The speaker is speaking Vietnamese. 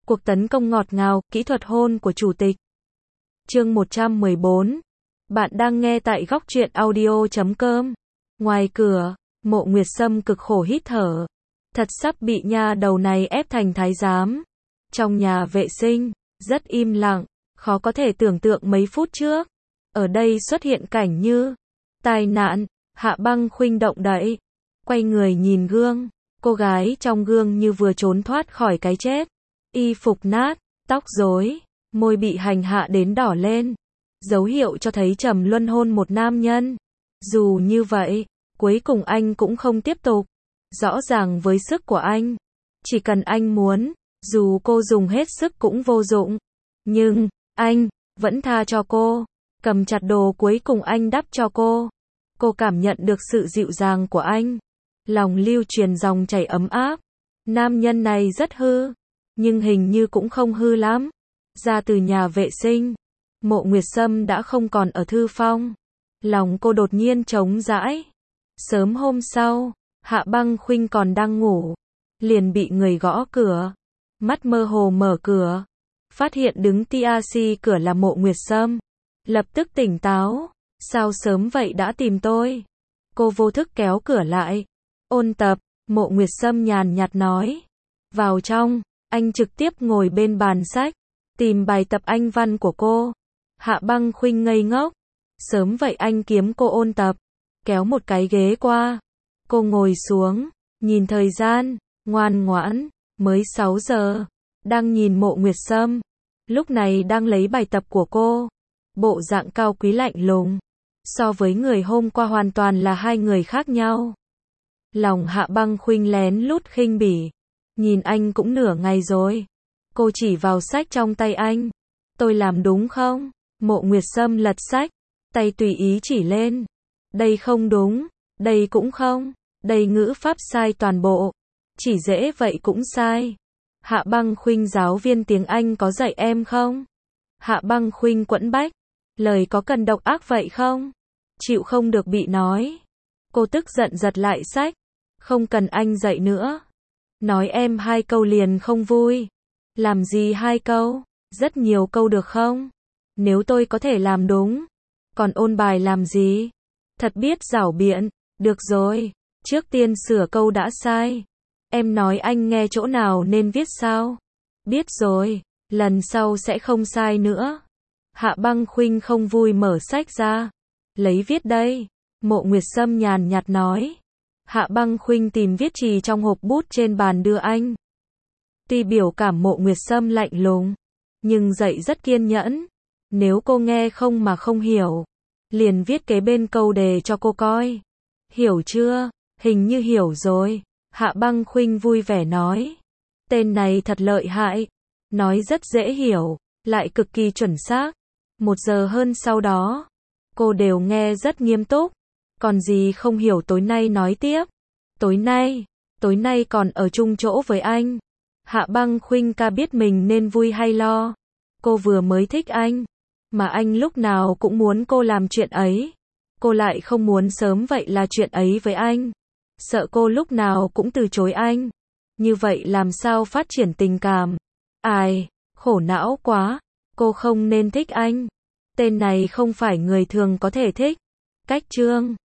Cuộc tấn công ngọt ngào, kỹ thuật hôn của chủ tịch. Chương 114. Bạn đang nghe tại góc truyện audio.com. Ngoài cửa, Mộ Nguyệt Sâm cực khổ hít thở. Thật sắp bị nha đầu này ép thành thái giám. Trong nhà vệ sinh, rất im lặng, khó có thể tưởng tượng mấy phút trước. Ở đây xuất hiện cảnh như tai nạn, Hạ Băng Khuynh động đậy, quay người nhìn gương, cô gái trong gương như vừa trốn thoát khỏi cái chết. Y phục nát, tóc rối, môi bị hành hạ đến đỏ lên, dấu hiệu cho thấy trầm luân hôn một nam nhân. Dù như vậy, cuối cùng anh cũng không tiếp tục. Rõ ràng với sức của anh, chỉ cần anh muốn, dù cô dùng hết sức cũng vô dụng. Nhưng, anh vẫn tha cho cô, cầm chặt đồ cuối cùng anh đắp cho cô. Cô cảm nhận được sự dịu dàng của anh, lòng lưu truyền dòng chảy ấm áp. Nam nhân này rất hư, nhưng hình như cũng không hư lắm. Ra từ nhà vệ sinh, Mộ Nguyệt Sâm đã không còn ở thư phòng. Lòng cô đột nhiên trống rãi. Sớm hôm sau, Hạ Băng Khuynh còn đang ngủ, liền bị người gõ cửa. Mắt mơ hồ mở cửa, phát hiện đứng TRC cửa là Mộ Nguyệt Sâm. Lập tức tỉnh táo, sao sớm vậy đã tìm tôi? Cô vô thức kéo cửa lại. Ôn tập, Mộ Nguyệt Sâm nhàn nhạt nói. Vào trong, anh trực tiếp ngồi bên bàn sách, tìm bài tập Anh văn của cô. Hạ Băng Khuynh ngây ngốc. Sớm vậy anh kiếm cô ôn tập. Kéo một cái ghế qua. Cô ngồi xuống, nhìn thời gian, ngoan ngoãn, mới 6 giờ. Đang nhìn Mộ Nguyệt Sâm, lúc này đang lấy bài tập của cô. Bộ dạng cao quý lạnh lùng. So với người hôm qua hoàn toàn là hai người khác nhau. Lòng Hạ Băng Khuynh lén lút khinh bỉ. Nhìn anh cũng nửa ngày rồi. Cô chỉ vào sách trong tay anh. Tôi làm đúng không? Mộ Nguyệt Sâm lật sách, tay tùy ý chỉ lên. Đây không đúng, đây cũng không, đây ngữ pháp sai toàn bộ. Chỉ dễ vậy cũng sai. Hạ Băng Khuynh giáo viên tiếng Anh có dạy em không? Hạ Băng Khuynh quẫn bách. Lời có cần độc ác vậy không? Chịu không được bị nói. Cô tức giận giật lại sách. Không cần anh dạy nữa. Nói em 2 câu liền không vui. Làm gì 2 câu? Rất nhiều câu được không? Nếu tôi có thể làm đúng. Còn ôn bài làm gì? Thật biết giảo biện. Được rồi. Trước tiên sửa câu đã sai. Em nói anh nghe chỗ nào nên viết sao? Biết rồi. Lần sau sẽ không sai nữa. Hạ Băng Khuynh không vui mở sách ra. Lấy viết đây. Mộ Nguyệt Sâm nhàn nhạt nói. Hạ Băng Khuynh tìm viết chì trong hộp bút trên bàn đưa anh. Tuy biểu cảm Mộ Nguyệt Sâm lạnh lùng, nhưng dạy rất kiên nhẫn. Nếu cô nghe không mà không hiểu, liền viết kế bên câu đề cho cô coi. Hiểu chưa? Hình như hiểu rồi. Hạ Băng Khuynh vui vẻ nói. Tên này thật lợi hại. Nói rất dễ hiểu, lại cực kỳ chuẩn xác. 1 giờ hơn sau đó, cô đều nghe rất nghiêm túc. Còn gì không hiểu tối nay nói tiếp. Tối nay còn ở chung chỗ với anh. Hạ Băng Khuynh ca biết mình nên vui hay lo. Cô vừa mới thích anh, mà anh lúc nào cũng muốn cô làm chuyện ấy. Cô lại không muốn sớm vậy là chuyện ấy với anh. Sợ cô lúc nào cũng từ chối anh. Như vậy làm sao phát triển tình cảm? Ai, khổ não quá. Cô không nên thích anh. Tên này không phải người thường có thể thích. Cách chương